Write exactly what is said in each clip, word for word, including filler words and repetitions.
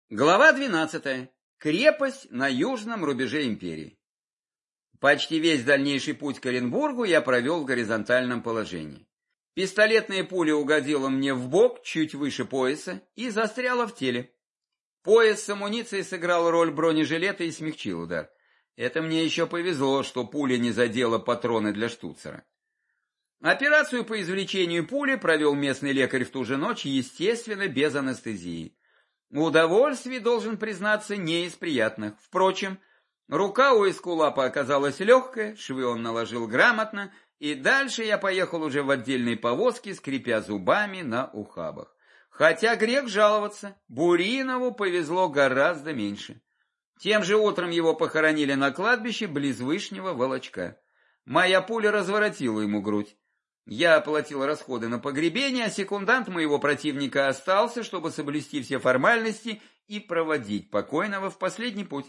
Глава двенадцатая. Крепость на южном рубеже империи. Почти весь дальнейший путь к Оренбургу я провел в горизонтальном положении. Пистолетная пуля угодила мне в бок, чуть выше пояса, и застряла в теле. Пояс с амуницией сыграл роль бронежилета и смягчил удар. Это мне еще повезло, что пуля не задела патроны для штуцера. Операцию по извлечению пули провел местный лекарь в ту же ночь, естественно, без анестезии. Удовольствие, должен признаться, не из приятных. Впрочем, рука у эскулапа оказалась легкая, швы он наложил грамотно, и дальше я поехал уже в отдельной повозке, скрипя зубами на ухабах. Хотя грех жаловаться, Буринову повезло гораздо меньше. Тем же утром его похоронили на кладбище близ Вышнего Волочка. Моя пуля разворотила ему грудь. Я оплатил расходы на погребение, а секундант моего противника остался, чтобы соблюсти все формальности и проводить покойного в последний путь.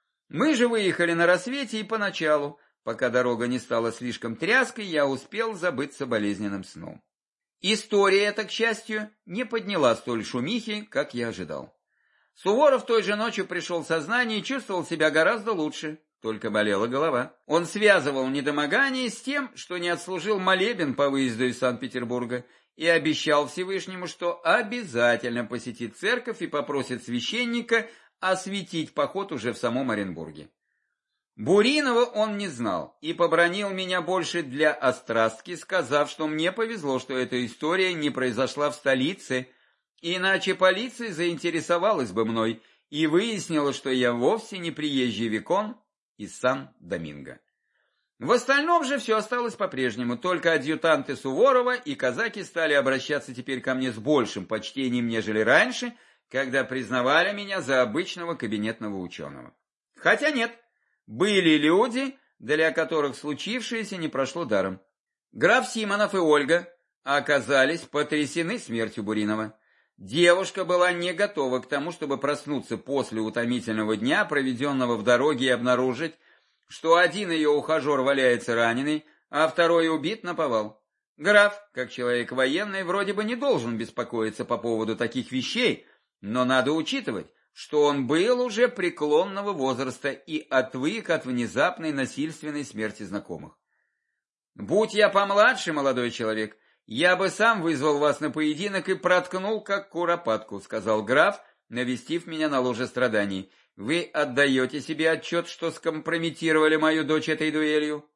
Мы же выехали на рассвете, и поначалу, пока дорога не стала слишком тряской, я успел забыться болезненным сном. История эта, к счастью, не подняла столь шумихи, как я ожидал. Суворов той же ночью пришел в сознание и чувствовал себя гораздо лучше. Только болела голова. Он связывал недомогание с тем, что не отслужил молебен по выезду из Санкт-Петербурга, и обещал Всевышнему, что обязательно посетит церковь и попросит священника осветить поход уже в самом Оренбурге. Буринова он не знал и побранил меня больше для острастки, сказав, что мне повезло, что эта история не произошла в столице, иначе полиция заинтересовалась бы мной и выяснила, что я вовсе не приезжий викон из Сан-Доминго. В остальном же все осталось по-прежнему, только адъютанты Суворова и казаки стали обращаться теперь ко мне с большим почтением, нежели раньше, когда признавали меня за обычного кабинетного ученого. Хотя нет, были люди, для которых случившееся не прошло даром. Граф Симонов и Ольга оказались потрясены смертью Буринова. Девушка была не готова к тому, чтобы проснуться после утомительного дня, проведенного в дороге, и обнаружить, что один ее ухажер валяется раненый, а второй убит наповал. Граф, как человек военный, вроде бы не должен беспокоиться по поводу таких вещей, но надо учитывать, что он был уже преклонного возраста и отвык от внезапной насильственной смерти знакомых. «Будь я помладше, молодой человек, я бы сам вызвал вас на поединок и проткнул, как куропатку», — сказал граф, навестив меня на ложе страданий. «Вы отдаете себе отчет, что скомпрометировали мою дочь этой дуэлью?»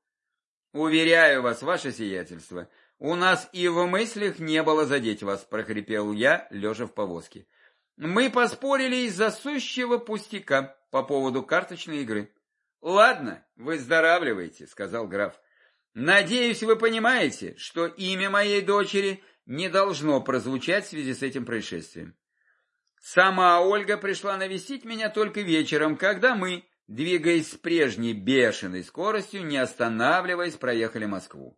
«Уверяю вас, ваше сиятельство, у нас и в мыслях не было задеть вас», — прохрипел я, лежа в повозке. «Мы поспорили из-за сущего пустяка по поводу карточной игры». «Ладно, выздоравливайте», — сказал граф. «Надеюсь, вы понимаете, что имя моей дочери не должно прозвучать в связи с этим происшествием». Сама Ольга пришла навестить меня только вечером, когда мы, двигаясь с прежней бешеной скоростью, не останавливаясь, проехали Москву.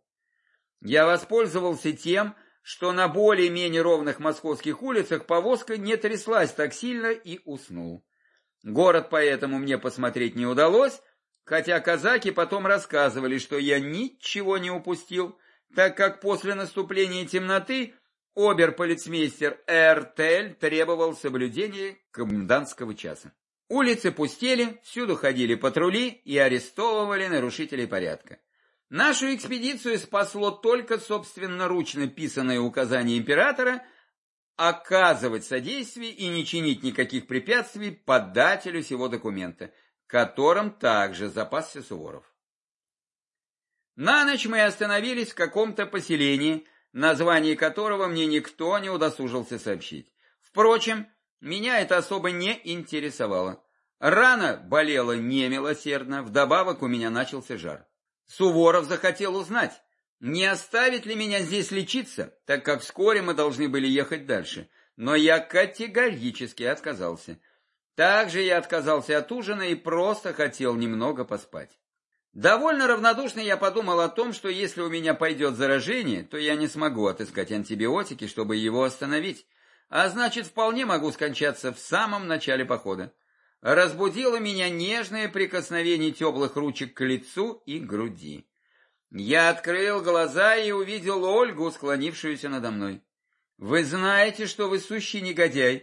Я воспользовался тем, что на более-менее ровных московских улицах повозка не тряслась так сильно, и уснул. Город поэтому мне посмотреть не удалось, хотя казаки потом рассказывали, что я ничего не упустил, так как после наступления темноты обер-полицмейстер Эртель требовал соблюдения комендантского часа. Улицы пустели, всюду ходили патрули и арестовывали нарушителей порядка. Нашу экспедицию спасло только собственноручно писанное указание императора оказывать содействие и не чинить никаких препятствий подателю сего документа, которым также запасся Суворов. На ночь мы остановились в каком-то поселении, название которого мне никто не удосужился сообщить. Впрочем, меня это особо не интересовало. Рана болела немилосердно, вдобавок у меня начался жар. Суворов захотел узнать, не оставит ли меня здесь лечиться, так как вскоре мы должны были ехать дальше, но я категорически отказался. Также я отказался от ужина и просто хотел немного поспать. Довольно равнодушно я подумал о том, что если у меня пойдет заражение, то я не смогу отыскать антибиотики, чтобы его остановить, а значит, вполне могу скончаться в самом начале похода. Разбудило меня нежное прикосновение теплых ручек к лицу и груди. Я открыл глаза и увидел Ольгу, склонившуюся надо мной. «Вы знаете, что вы сущий негодяй.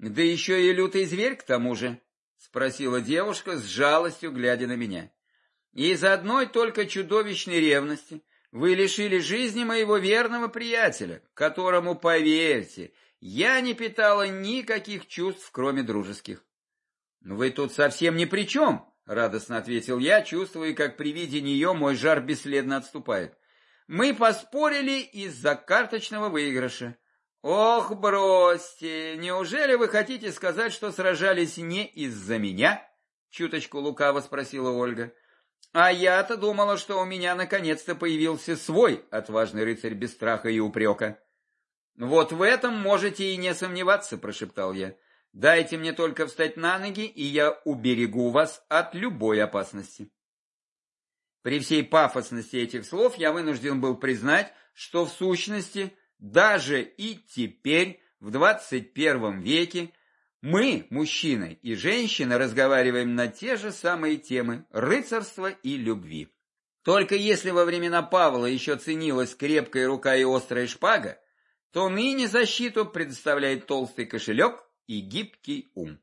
Да еще и лютый зверь к тому же, спросила девушка с жалостью, глядя на меня. Из одной только чудовищной ревности вы лишили жизни моего верного приятеля, которому, поверьте, я не питала никаких чувств, кроме дружеских. Вы тут совсем ни при чем, радостно ответил я, чувствуя, как при виде нее мой жар бесследно отступает. Мы поспорили из-за карточного выигрыша. Ох, бросьте, неужели вы хотите сказать, что сражались не из-за меня? Чуточку лукаво спросила Ольга. А я-то думала, что у меня наконец-то появился свой отважный рыцарь без страха и упрека. Вот в этом можете и не сомневаться, прошептал я. Дайте мне только встать на ноги, и я уберегу вас от любой опасности. При всей пафосности этих слов я вынужден был признать, что в сущности, даже и теперь, в двадцать первом веке, мы, мужчины и женщины, разговариваем на те же самые темы рыцарства и любви. Только если во времена Павла еще ценилась крепкая рука и острая шпага, то ныне защиту предоставляет толстый кошелек и гибкий ум.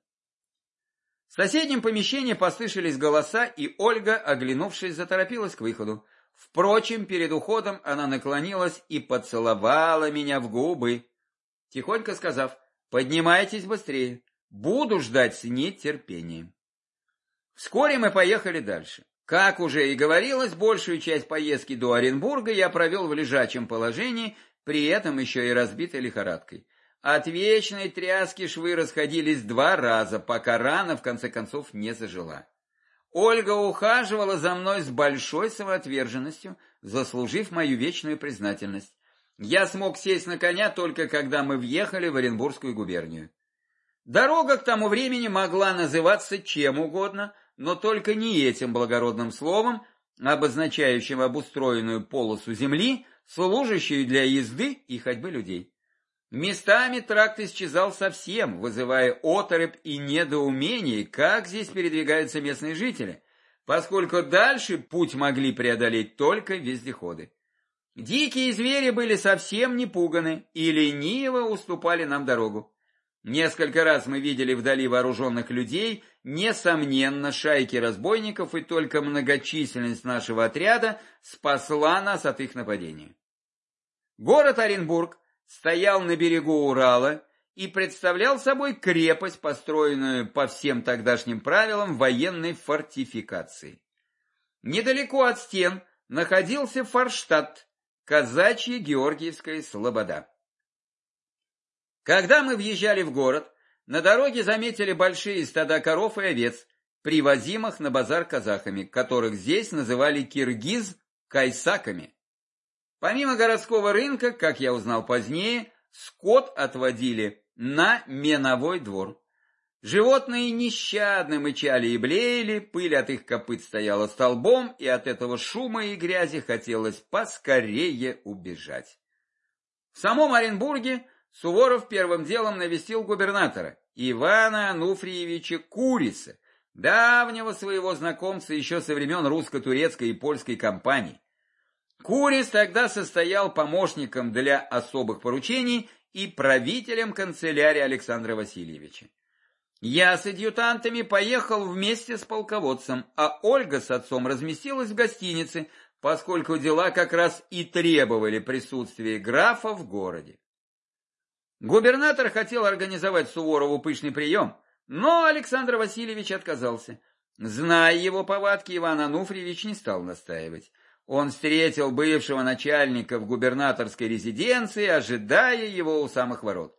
В соседнем помещении послышались голоса, и Ольга, оглянувшись, заторопилась к выходу. Впрочем, перед уходом она наклонилась и поцеловала меня в губы, тихонько сказав: «Поднимайтесь быстрее, буду ждать с нетерпением». Вскоре мы поехали дальше. Как уже и говорилось, большую часть поездки до Оренбурга я провел в лежачем положении, при этом еще и разбитой лихорадкой. От вечной тряски швы расходились два раза, пока рана в конце концов не зажила. Ольга ухаживала за мной с большой самоотверженностью, заслужив мою вечную признательность. Я смог сесть на коня только когда мы въехали в Оренбургскую губернию. Дорога к тому времени могла называться чем угодно, но только не этим благородным словом, обозначающим обустроенную полосу земли, служащую для езды и ходьбы людей. Местами тракт исчезал совсем, вызывая оторопь и недоумение, как здесь передвигаются местные жители, поскольку дальше путь могли преодолеть только вездеходы. Дикие звери были совсем не пуганы и лениво уступали нам дорогу. Несколько раз мы видели вдали вооруженных людей, несомненно, шайки разбойников, и только многочисленность нашего отряда спасла нас от их нападения. Город Оренбург стоял на берегу Урала и представлял собой крепость, построенную по всем тогдашним правилам военной фортификации. Недалеко от стен находился Форштадт, казачья Георгиевская слобода. Когда мы въезжали в город, на дороге заметили большие стада коров и овец, привозимых на базар казахами, которых здесь называли киргиз-кайсаками. Помимо городского рынка, как я узнал позднее, скот отводили на меновой двор. Животные нещадно мычали и блеяли, пыль от их копыт стояла столбом, и от этого шума и грязи хотелось поскорее убежать. В самом Оренбурге Суворов первым делом навестил губернатора Ивана Ануфриевича Куриса, давнего своего знакомца еще со времен русско-турецкой и польской кампаний. Курис тогда состоял помощником для особых поручений и правителем канцелярии Александра Васильевича. Я с адъютантами поехал вместе с полководцем, а Ольга с отцом разместилась в гостинице, поскольку дела как раз и требовали присутствия графа в городе. Губернатор хотел организовать Суворову пышный прием, но Александр Васильевич отказался. Зная его повадки, Иван Ануфриевич не стал настаивать. Он встретил бывшего начальника в губернаторской резиденции, ожидая его у самых ворот.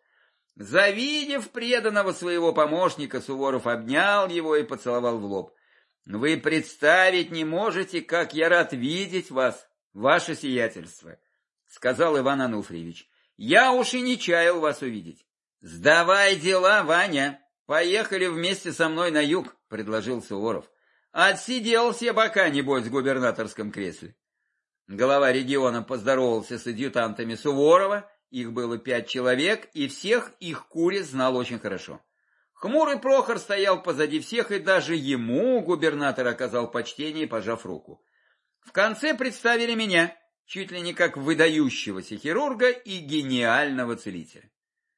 Завидев преданного своего помощника, Суворов обнял его и поцеловал в лоб. «Вы представить не можете, как я рад видеть вас, ваше сиятельство», — сказал Иван Ануфриевич. «Я уж и не чаял вас увидеть». «Сдавай дела, Ваня, поехали вместе со мной на юг», — предложил Суворов. «Отсиделся бока, небось, в губернаторском кресле». Глава региона поздоровался с адъютантами Суворова, их было пять человек, и всех их Курис знал очень хорошо. Хмурый Прохор стоял позади всех, и даже ему губернатор оказал почтение, пожав руку. В конце представили меня, чуть ли не как выдающегося хирурга и гениального целителя.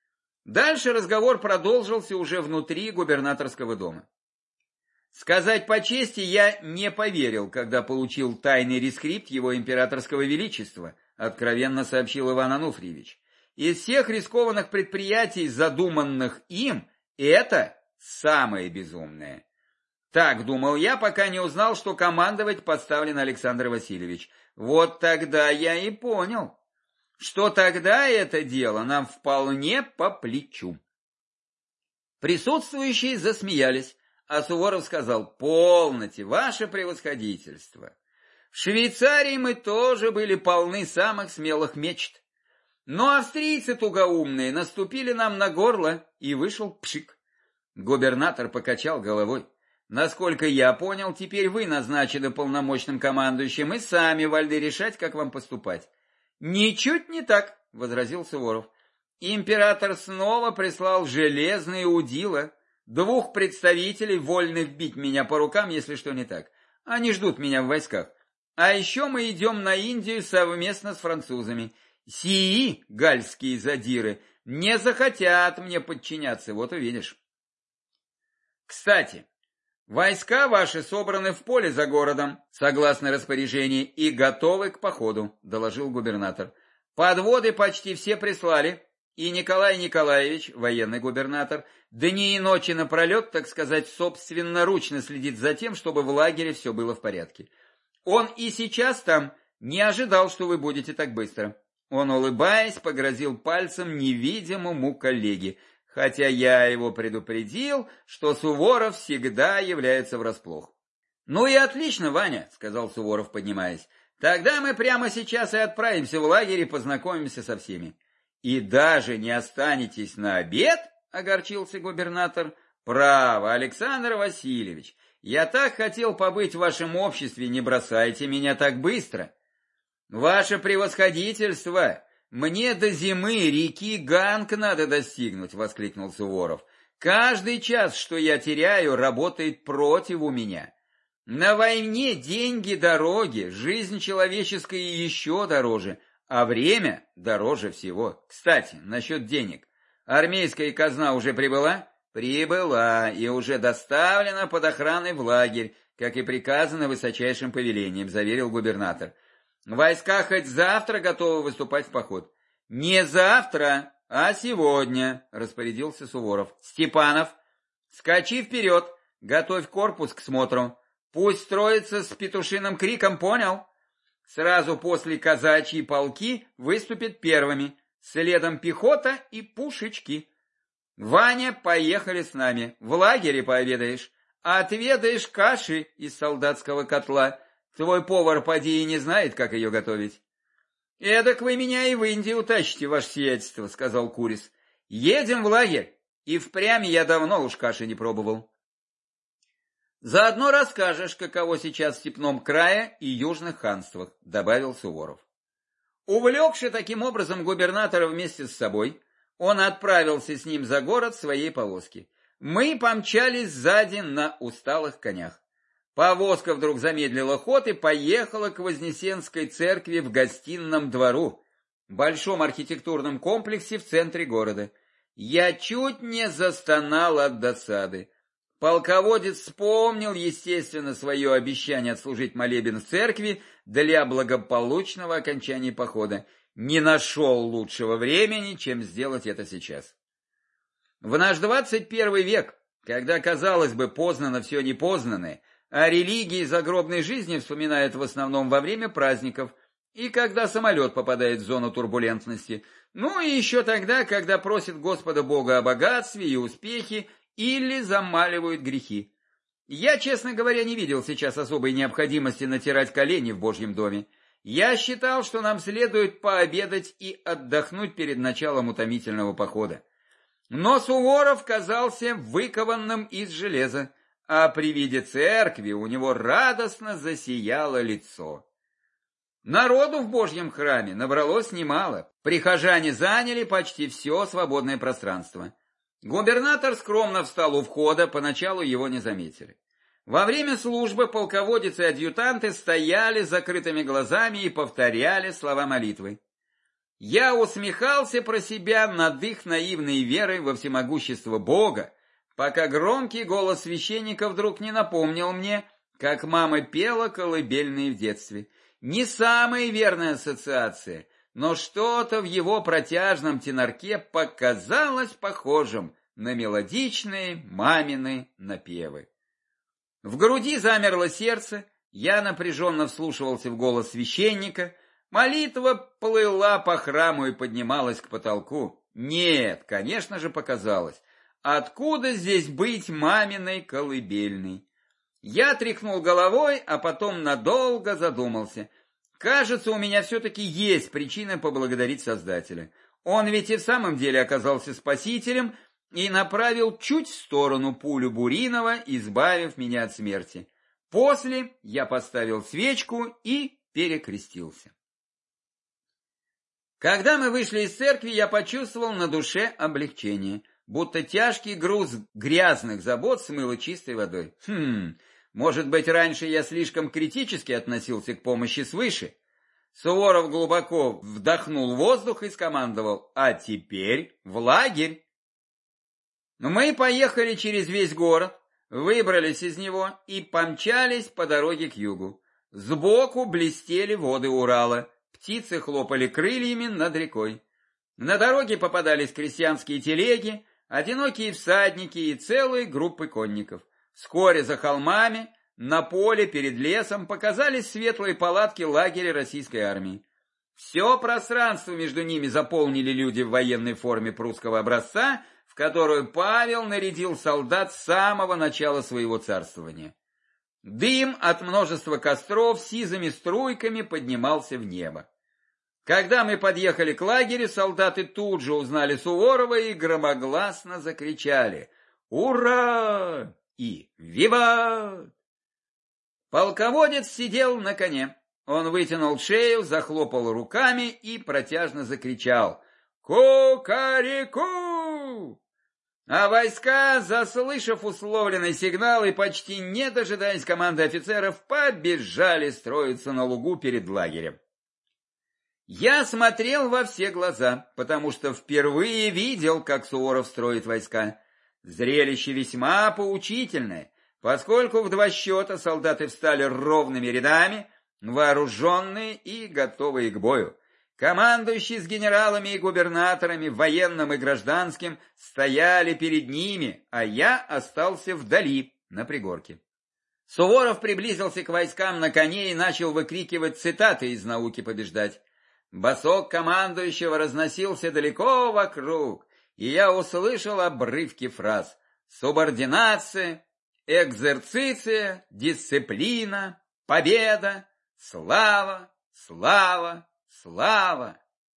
Дальше разговор продолжился уже внутри губернаторского дома. Сказать по чести, я не поверил, когда получил тайный рескрипт его императорского величества, откровенно сообщил Иван Ануфриевич. Из всех рискованных предприятий, задуманных им, это самое безумное. Так думал я, пока не узнал, что командовать поставлен Александр Васильевич. Вот тогда я и понял, что тогда это дело нам вполне по плечу. Присутствующие засмеялись, а Суворов сказал: «Полноте, ваше превосходительство. В Швейцарии мы тоже были полны самых смелых мечт. Но австрийцы тугоумные наступили нам на горло, и вышел пшик». Губернатор покачал головой. «Насколько я понял, теперь вы назначены полномочным командующим и сами вольны решать, как вам поступать». «Ничуть не так», — возразил Суворов. «Император снова прислал железные удила, двух представителей, вольных бить меня по рукам, если что не так. Они ждут меня в войсках. А еще мы идем на Индию совместно с французами. Сии гальские задиры не захотят мне подчиняться, вот увидишь». «Кстати, войска ваши собраны в поле за городом, согласно распоряжению, и готовы к походу», — доложил губернатор. «Подводы почти все прислали, и Николай Николаевич, военный губернатор, дни и ночи напролет, так сказать, собственноручно следит за тем, чтобы в лагере все было в порядке. Он и сейчас там не ожидал, что вы будете так быстро». Он, улыбаясь, погрозил пальцем невидимому коллеге, хотя я его предупредил, что Суворов всегда является врасплох. «Ну и отлично, Ваня», — сказал Суворов, поднимаясь. «Тогда мы прямо сейчас и отправимся в лагерь и познакомимся со всеми». «И даже не останетесь на обед?» — огорчился губернатор. «Право, Александр Васильевич, я так хотел побыть в вашем обществе, не бросайте меня так быстро». «Ваше превосходительство! Мне до зимы реки Ганг надо достигнуть», — воскликнул Суворов. «Каждый час, что я теряю, работает против у меня. На войне деньги дороги, жизнь человеческая еще дороже, а время дороже всего. Кстати, насчет денег. Армейская казна уже прибыла?» «Прибыла и уже доставлена под охраной в лагерь, как и приказано высочайшим повелением», — заверил губернатор. «Войска хоть завтра готовы выступать в поход». «Не завтра, а сегодня», — распорядился Суворов. «Степанов, скачи вперед, готовь корпус к смотру. Пусть строится с петушиным криком, понял? Сразу после казачьи полки выступят первыми, следом пехота и пушечки. Ваня, поехали с нами, в лагере пообедаешь, отведаешь каши из солдатского котла. Твой повар, поди, и не знает, как ее готовить». «Эдак вы меня и в Индию утащите, ваше сиятельство», — сказал Курис. «Едем в лагерь, и впрямь я давно уж каши не пробовал». «Заодно расскажешь, каково сейчас в степном крае и южных ханствах», — добавил Суворов. Увлекши таким образом губернатора вместе с собой, он отправился с ним за город в своей повозке. Мы помчались сзади на усталых конях. Повозка вдруг замедлила ход и поехала к Вознесенской церкви в Гостинном двору, большом архитектурном комплексе в центре города. Я чуть не застонал от досады. Полководец вспомнил, естественно, свое обещание отслужить молебен в церкви для благополучного окончания похода. Не нашел лучшего времени, чем сделать это сейчас. В наш двадцать первый век, когда, казалось бы, познано все непознанное, а религии загробной жизни вспоминают в основном во время праздников и когда самолет попадает в зону турбулентности, ну и еще тогда, когда просят Господа Бога о богатстве и успехе или замаливают грехи. Я, честно говоря, не видел сейчас особой необходимости натирать колени в Божьем доме. Я считал, что нам следует пообедать и отдохнуть перед началом утомительного похода. Но Суворов казался выкованным из железа, а при виде церкви у него радостно засияло лицо. Народу в Божьем храме набралось немало, прихожане заняли почти все свободное пространство. Губернатор скромно встал у входа, поначалу его не заметили. Во время службы полководец и адъютанты стояли с закрытыми глазами и повторяли слова молитвы. Я усмехался про себя над их наивной верой во всемогущество Бога, пока громкий голос священника вдруг не напомнил мне, как мама пела колыбельные в детстве. Не самая верная ассоциация, но что-то в его протяжном тенорке показалось похожим на мелодичные мамины напевы. В груди замерло сердце, я напряженно вслушивался в голос священника. Молитва плыла по храму и поднималась к потолку. Нет, конечно же, показалось. Откуда здесь быть маминой колыбельной? Я тряхнул головой, а потом надолго задумался. Кажется, у меня все-таки есть причина поблагодарить Создателя. Он ведь и в самом деле оказался спасителем и направил чуть в сторону пулю Буринова, избавив меня от смерти. После я поставил свечку и перекрестился. Когда мы вышли из церкви, я почувствовал на душе облегчение, будто тяжкий груз грязных забот смыло чистой водой. Хм, может быть, раньше я слишком критически относился к помощи свыше? Суворов глубоко вдохнул воздух и скомандовал: «А теперь в лагерь!» Мы поехали через весь город, выбрались из него и помчались по дороге к югу. Сбоку блестели воды Урала. Птицы хлопали крыльями над рекой. На дороге попадались крестьянские телеги, одинокие всадники и целые группы конников. Вскоре за холмами, на поле перед лесом показались светлые палатки лагеря российской армии. Все пространство между ними заполнили люди в военной форме прусского образца, в которую Павел нарядил солдат с самого начала своего царствования. Дым от множества костров сизыми струйками поднимался в небо. Когда мы подъехали к лагерю, солдаты тут же узнали Суворова и громогласно закричали: «Ура!» и «Виват!». Полководец сидел на коне. Он вытянул шею, захлопал руками и протяжно закричал: «Ку-ка-ри-ку!». А войска, заслышав условленный сигнал и почти не дожидаясь команды офицеров, побежали строиться на лугу перед лагерем. Я смотрел во все глаза, потому что впервые видел, как Суворов строит войска. Зрелище весьма поучительное, поскольку в два счета солдаты встали ровными рядами, вооруженные и готовые к бою. Командующие с генералами и губернаторами, военным и гражданским, стояли перед ними, а я остался вдали, на пригорке. Суворов приблизился к войскам на коне и начал выкрикивать цитаты из «Науки побеждать». Басок командующего разносился далеко вокруг, и я услышал обрывки фраз: субординация, экзерциция, дисциплина, победа, слава, слава, слава.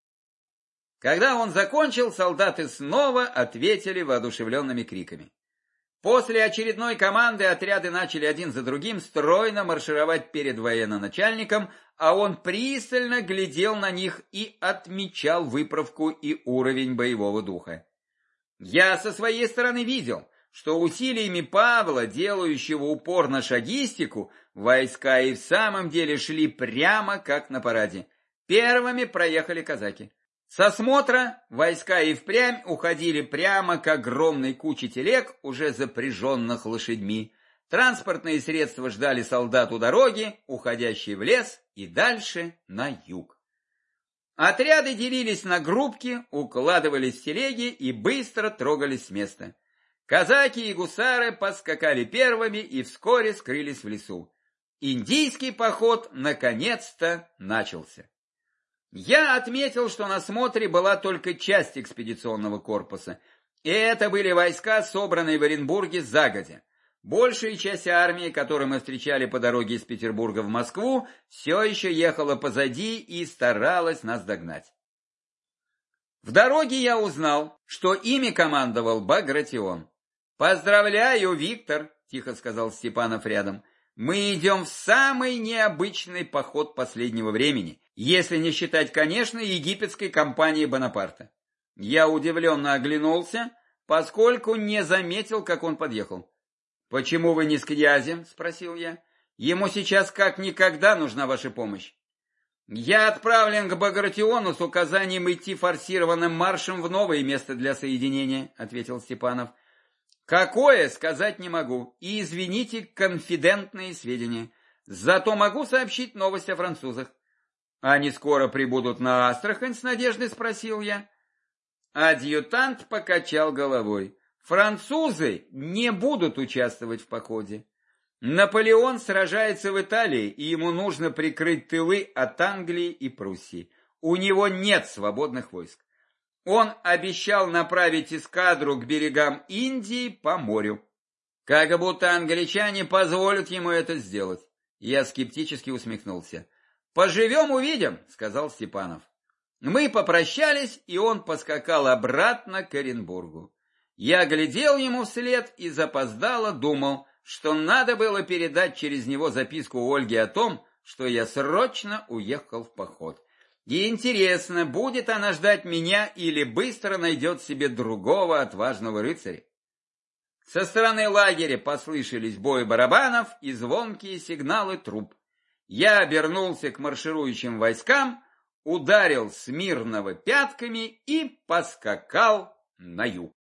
Когда он закончил, солдаты снова ответили воодушевленными криками. После очередной команды отряды начали один за другим стройно маршировать перед военачальником, а он пристально глядел на них и отмечал выправку и уровень боевого духа. Я со своей стороны видел, что усилиями Павла, делающего упор на шагистику, войска и в самом деле шли прямо как на параде. Первыми проехали казаки. Со смотра войска и впрямь уходили прямо к огромной куче телег, уже запряженных лошадьми. Транспортные средства ждали солдат у дороги, уходящей в лес и дальше на юг. Отряды делились на группки, укладывались в телеги и быстро трогались с места. Казаки и гусары поскакали первыми и вскоре скрылись в лесу. Индийский поход наконец-то начался. Я отметил, что на смотре была только часть экспедиционного корпуса, и это были войска, собранные в Оренбурге загодя. Большая часть армии, которую мы встречали по дороге из Петербурга в Москву, все еще ехала позади и старалась нас догнать. В дороге я узнал, что ими командовал Багратион. «Поздравляю, Виктор», — тихо сказал Степанов рядом, — «мы идем в самый необычный поход последнего времени, если не считать, конечно, египетской кампании Бонапарта». Я удивленно оглянулся, поскольку не заметил, как он подъехал. «Почему вы не с князем?» — спросил я. «Ему сейчас как никогда нужна ваша помощь». Я отправлен к Багратиону с указанием идти форсированным маршем в новое место для соединения, ответил Степанов. Какое, сказать не могу, и извините, конфидентные сведения. Зато могу сообщить новость о французах. Они скоро прибудут на Астрахань, с надеждой спросил я. Адъютант покачал головой. Французы не будут участвовать в походе. Наполеон сражается в Италии, и ему нужно прикрыть тылы от Англии и Пруссии. У него нет свободных войск. Он обещал направить эскадру к берегам Индии по морю. Как будто англичане позволят ему это сделать. Я скептически усмехнулся. «Поживем, увидим», — сказал Степанов. Мы попрощались, и он поскакал обратно к Оренбургу. Я глядел ему вслед и запоздало думал, что надо было передать через него записку Ольге о том, что я срочно уехал в поход. И интересно, будет она ждать меня или быстро найдет себе другого отважного рыцаря. Со стороны лагеря послышались бои барабанов и звонкие сигналы труб. Я обернулся к марширующим войскам, ударил Смирнова пятками и поскакал на юг.